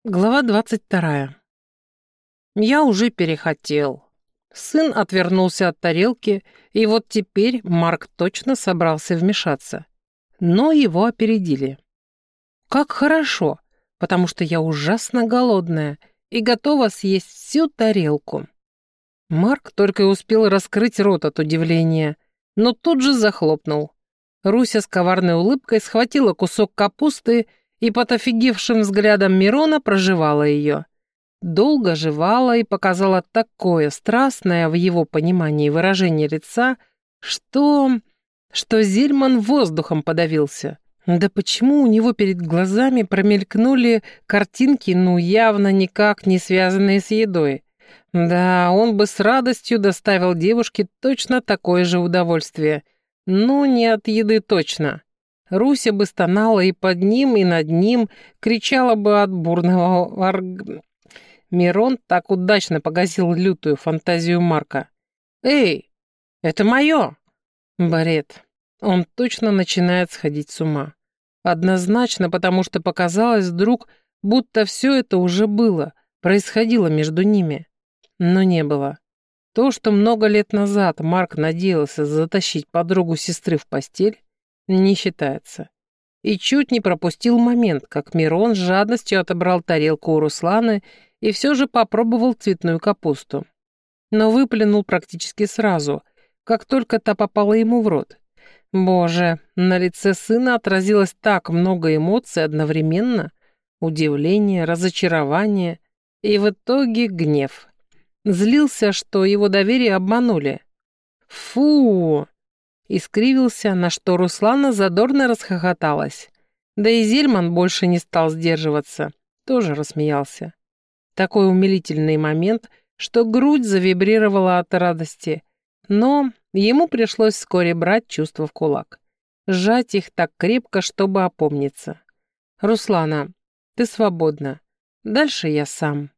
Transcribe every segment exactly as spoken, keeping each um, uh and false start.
Глава двадцать вторая. Я уже перехотел. Сын отвернулся от тарелки, и вот теперь Марк точно собрался вмешаться. Но его опередили. Как хорошо, потому что я ужасно голодная и готова съесть всю тарелку. Марк только и успел раскрыть рот от удивления, но тут же захлопнул. Руся с коварной улыбкой схватила кусок капусты и под офигевшим взглядом Мирона прожевала ее. Долго жевала и показала такое страстное в его понимании выражение лица, что... что Зельман воздухом подавился. Да почему у него перед глазами промелькнули картинки, ну явно никак не связанные с едой? Да, он бы с радостью доставил девушке точно такое же удовольствие. Ну, не от еды точно. Руся бы стонала и под ним, и над ним, кричала бы от бурного орг... Мирон так удачно погасил лютую фантазию Марка. «Эй, это мое!» Бред. Он точно начинает сходить с ума. Однозначно, потому что показалось вдруг, будто все это уже было, происходило между ними. Но не было. То, что много лет назад Марк надеялся затащить подругу сестры в постель, не считается. И чуть не пропустил момент, как Мирон с жадностью отобрал тарелку у Русланы и все же попробовал цветную капусту. Но выплюнул практически сразу, как только та попала ему в рот. Боже, на лице сына отразилось так много эмоций одновременно: удивление, разочарование и в итоге гнев. Злился, что его доверие обманули. Фу! И скривился, на что Руслана задорно расхохоталась. Да и Зельман больше не стал сдерживаться, тоже рассмеялся. Такой умилительный момент, что грудь завибрировала от радости, но ему пришлось вскоре брать чувства в кулак, сжать их так крепко, чтобы опомниться. «Руслана, ты свободна. Дальше я сам».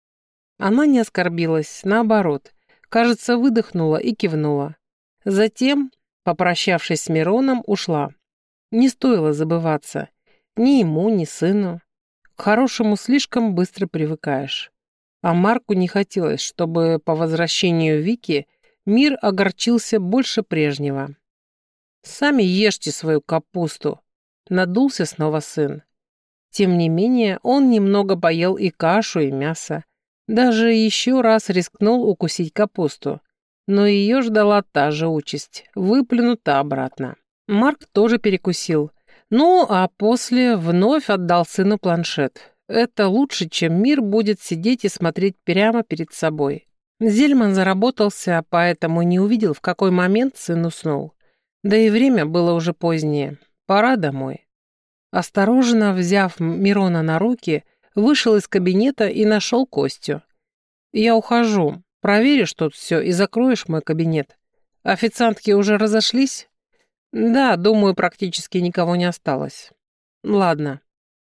Она не оскорбилась, наоборот, кажется, выдохнула и кивнула. Затем, попрощавшись с Мироном, ушла. Не стоило забываться. Ни ему, ни сыну. К хорошему слишком быстро привыкаешь. А Марку не хотелось, чтобы по возвращению Вики мир огорчился больше прежнего. «Сами ешьте свою капусту», — надулся снова сын. Тем не менее, он немного поел и кашу, и мясо. Даже еще раз рискнул укусить капусту. Но ее ждала та же участь, выплюнута обратно. Марк тоже перекусил. Ну, а после вновь отдал сыну планшет. Это лучше, чем мир будет сидеть и смотреть прямо перед собой. Зельман заработался, поэтому не увидел, в какой момент сын уснул. Да и время было уже позднее. Пора домой. Осторожно взяв Мирона на руки, вышел из кабинета и нашел Костю. «Я ухожу. Проверишь тут все и закроешь мой кабинет. Официантки уже разошлись?» «Да, думаю, практически никого не осталось». «Ладно».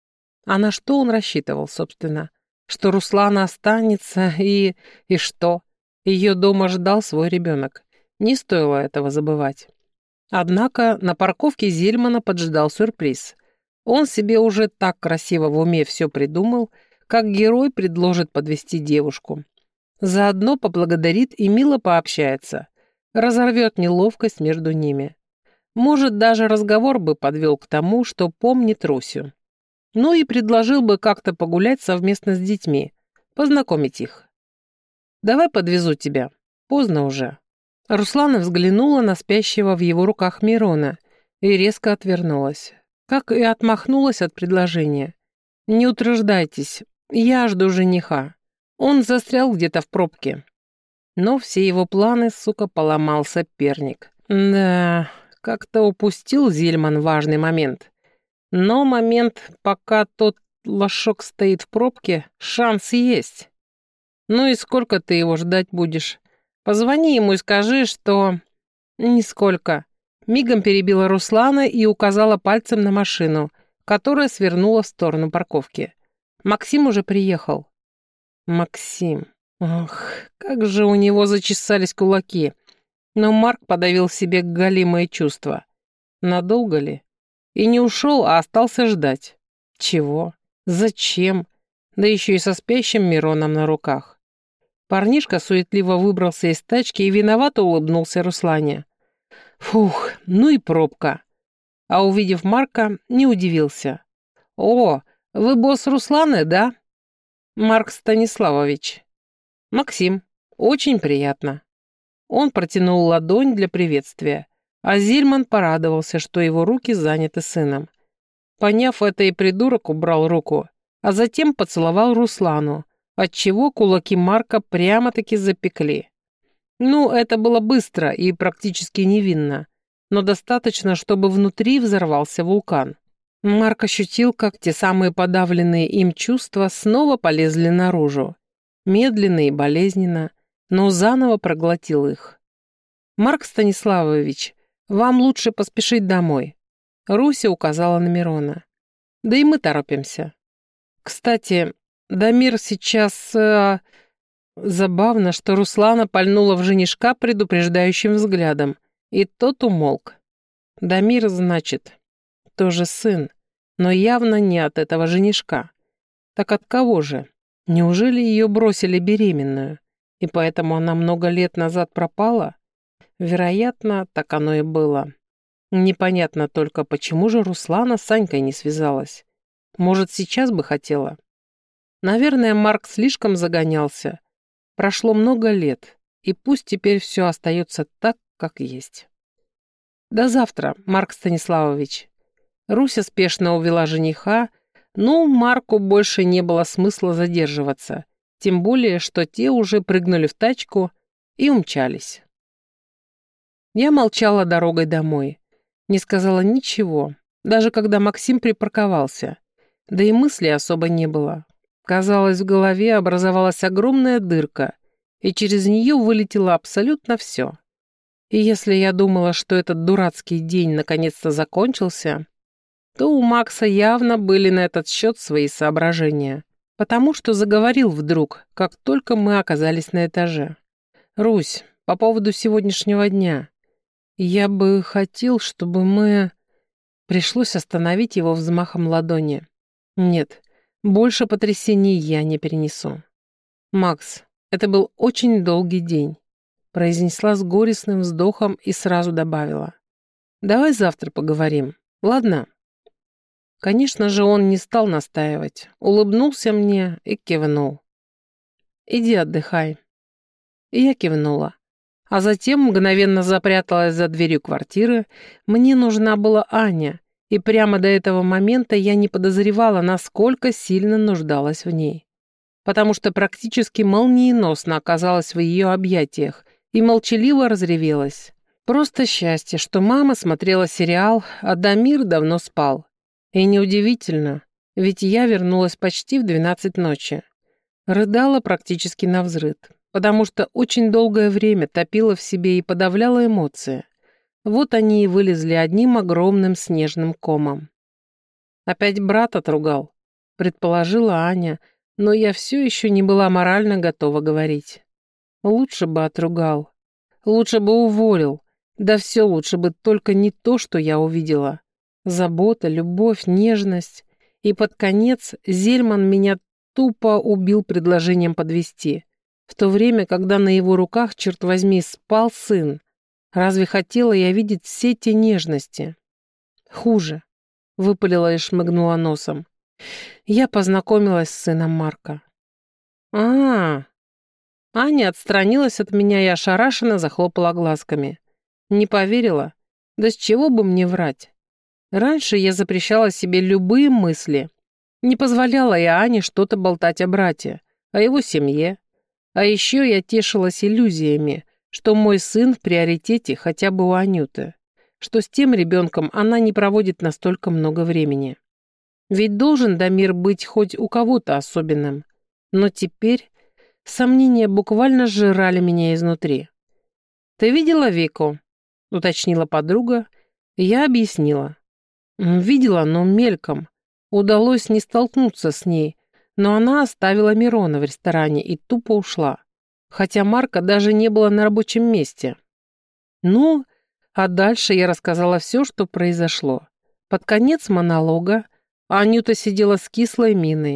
А на что он рассчитывал, собственно? Что Руслана останется и... и что? Ее дома ждал свой ребенок. Не стоило этого забывать. Однако на парковке Зельмана поджидал сюрприз. Он себе уже так красиво в уме все придумал, как герой предложит подвести девушку. Заодно поблагодарит и мило пообщается. Разорвет неловкость между ними. Может, даже разговор бы подвел к тому, что помнит Русю. Ну и предложил бы как-то погулять совместно с детьми, познакомить их. «Давай подвезу тебя. Поздно уже». Руслана взглянула на спящего в его руках Мирона и резко отвернулась, как и отмахнулась от предложения. «Не утруждайтесь, я жду жениха. Он застрял где-то в пробке». Но все его планы, сука, поломал соперник. Да, как-то упустил Зельман важный момент. Но момент, пока тот лошок стоит в пробке, шанс есть. Ну и сколько ты его ждать будешь? Позвони ему и скажи, что... Нисколько. Мигом перебила Руслана и указала пальцем на машину, которая свернула в сторону парковки. Максим уже приехал. Максим. Ох, как же у него зачесались кулаки. Но Марк подавил в себе голимые чувства. Надолго ли? И не ушел, а остался ждать. Чего? Зачем? да еще и со спящим Мироном на руках. Парнишка суетливо выбрался из тачки и виновато улыбнулся Руслане. Фух, ну и пробка. А увидев Марка, не удивился. «О, вы босс Русланы, да?» «Марк Станиславович». «Максим, очень приятно». Он протянул ладонь для приветствия, а Зильман порадовался, что его руки заняты сыном. Поняв это, и придурок убрал руку, а затем поцеловал Руслану, отчего кулаки Марка прямо-таки запекли. Ну, это было быстро и практически невинно, но достаточно, чтобы внутри взорвался вулкан. Марк ощутил, как те самые подавленные им чувства снова полезли наружу. Медленно и болезненно, но заново проглотил их. «Марк Станиславович, вам лучше поспешить домой», — Руся указала на Мирона. «Да и мы торопимся. Кстати, Дамир сейчас...» э... Забавно, что Руслана пальнула в женишка предупреждающим взглядом, и тот умолк. Дамир, значит, тоже сын, но явно не от этого женишка. Так от кого же? Неужели ее бросили беременную, и поэтому она много лет назад пропала? Вероятно, так оно и было. Непонятно только, почему же Руслана с Санькой не связалась. Может, сейчас бы хотела? Наверное, Марк слишком загонялся. Прошло много лет, и пусть теперь все остается так, как есть. До завтра, Марк Станиславович. Руся спешно увела жениха, но Марку больше не было смысла задерживаться, тем более, что те уже прыгнули в тачку и умчались. Я молчала дорогой домой, не сказала ничего, даже когда Максим припарковался, да и мысли особо не было. Казалось, в голове образовалась огромная дырка, и через нее вылетело абсолютно все. И если я думала, что этот дурацкий день наконец-то закончился, то у Макса явно были на этот счет свои соображения, потому что заговорил вдруг, как только мы оказались на этаже. «Русь, по поводу сегодняшнего дня. Я бы хотел, чтобы мы...» Пришлось остановить его взмахом ладони. «Нет, больше потрясений я не перенесу». «Макс, это был очень долгий день», произнесла с горестным вздохом и сразу добавила. «Давай завтра поговорим, ладно?» Конечно же, он не стал настаивать, улыбнулся мне и кивнул. «Иди отдыхай». И я кивнула. А затем мгновенно запряталась за дверью квартиры. Мне нужна была Аня, и прямо до этого момента я не подозревала, насколько сильно нуждалась в ней. Потому что практически молниеносно оказалась в ее объятиях и молчаливо разревелась. Просто счастье, что мама смотрела сериал, а Дамир давно спал. И неудивительно, ведь я вернулась почти в двенадцать ночи. Рыдала практически навзрыд, потому что очень долгое время топила в себе и подавляла эмоции. Вот они и вылезли одним огромным снежным комом. «Опять брат отругал», — предположила Аня, но я все еще не была морально готова говорить. Лучше бы отругал, лучше бы уволил, да все лучше бы, только не то, что я увидела. Забота, любовь, нежность. И под конец Зельман меня тупо убил предложением подвести, в то время, когда на его руках, черт возьми, спал сын. Разве хотела я видеть все те нежности? Хуже, выпалила и шмыгнула носом. Я познакомилась с сыном Марка. а, -а, -а. Аня отстранилась от меня и ошарашенно захлопала глазками. Не поверила? Да с чего бы мне врать? Раньше я запрещала себе любые мысли. Не позволяла я Ане что-то болтать о брате, о его семье. А еще я тешилась иллюзиями, что мой сын в приоритете хотя бы у Анюты, что с тем ребенком она не проводит настолько много времени. Ведь должен Дамир быть хоть у кого-то особенным. Но теперь сомнения буквально сжирали меня изнутри. «Ты видела Вику?» — уточнила подруга, и я объяснила. Видела, но мельком. Удалось не столкнуться с ней, но она оставила Мирона в ресторане и тупо ушла. Хотя Марка даже не было на рабочем месте. Ну, а дальше я рассказала все, что произошло. Под конец монолога Анюта сидела с кислой миной.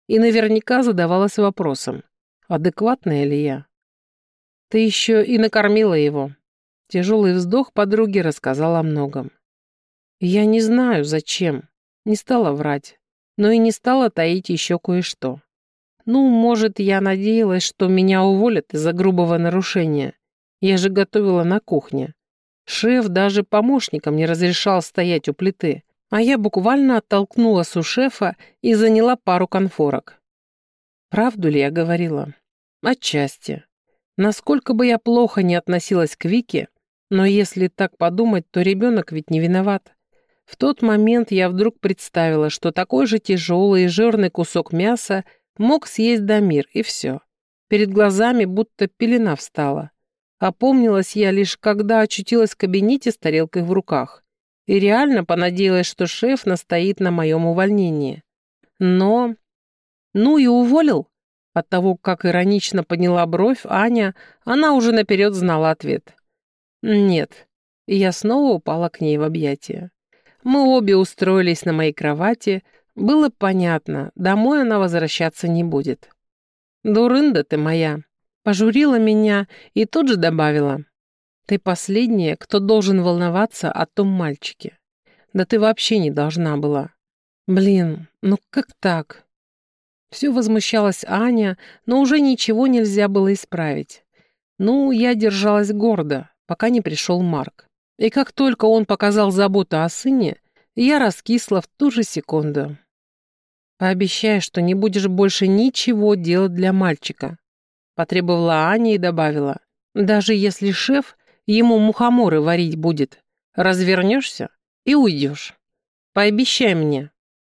и наверняка задавалась вопросом, адекватная ли я. Ты еще и накормила его. Тяжелый вздох подруги рассказал о многом. Я не знаю, зачем. Не стала врать, но и не стала таить еще кое-что. Ну, может, я надеялась, что меня уволят из-за грубого нарушения. Я же готовила на кухне. Шеф даже помощникам не разрешал стоять у плиты, а я буквально оттолкнула су-шефа и заняла пару конфорок. Правду ли я говорила? Отчасти. Насколько бы я плохо не относилась к Вике, но если так подумать, то ребенок ведь не виноват. В тот момент я вдруг представила, что такой же тяжелый и жирный кусок мяса мог съесть Дамир, и все. Перед глазами будто пелена встала. Опомнилась я лишь, когда очутилась в кабинете с тарелкой в руках. И реально понадеялась, что шеф настоит на моем увольнении. Но... Ну и уволил. От того, как иронично подняла бровь Аня, она уже наперед знала ответ. Нет. И я снова упала к ней в объятия. Мы обе устроились на моей кровати. Было понятно, домой она возвращаться не будет. «Дурында ты моя», пожурила меня и тут же добавила. «Ты последняя, кто должен волноваться о том мальчике. Да ты вообще не должна была. Блин, ну как так?» Все возмущалась Аня, но уже ничего нельзя было исправить. Ну, я держалась гордо, пока не пришел Марк. И как только он показал заботу о сыне, я раскисла в ту же секунду. «Пообещай, что не будешь больше ничего делать для мальчика», потребовала Аня и добавила. «Даже если шеф ему мухоморы варить будет, развернешься и уйдешь. Пообещай мне».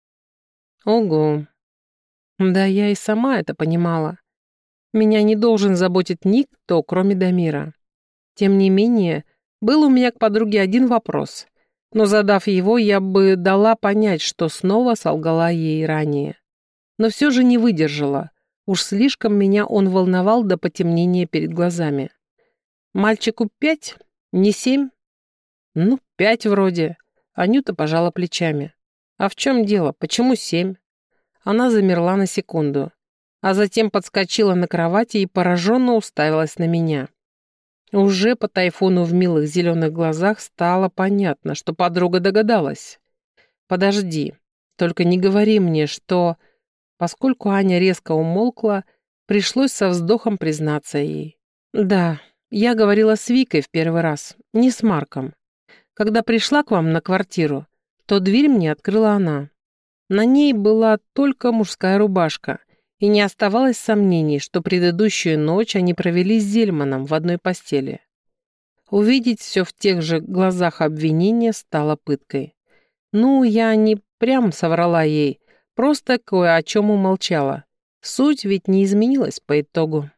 Ого. Да я и сама это понимала. Меня не должен заботить никто, кроме Дамира. Тем не менее, был у меня к подруге один вопрос, но задав его, я бы дала понять, что снова солгала ей ранее. Но все же не выдержала. Уж слишком меня он волновал до потемнения перед глазами. Мальчику пять? Не семь? Ну, пять вроде. Анюта пожала плечами. А в чем дело? Почему семь? Она замерла на секунду, а затем подскочила на кровати и пораженно уставилась на меня. Уже по тайфуну в милых зеленых глазах стало понятно, что подруга догадалась. «Подожди, только не говори мне, что...» Поскольку Аня резко умолкла, пришлось со вздохом признаться ей. «Да, я говорила с Викой в первый раз, не с Марком. Когда пришла к вам на квартиру, то дверь мне открыла она. На ней была только мужская рубашка, и не оставалось сомнений, что предыдущую ночь они провели с Зельманом в одной постели. Увидеть все в тех же глазах обвинения стало пыткой. Ну, я не прям соврала ей, просто кое о чем умолчала. Суть ведь не изменилась по итогу.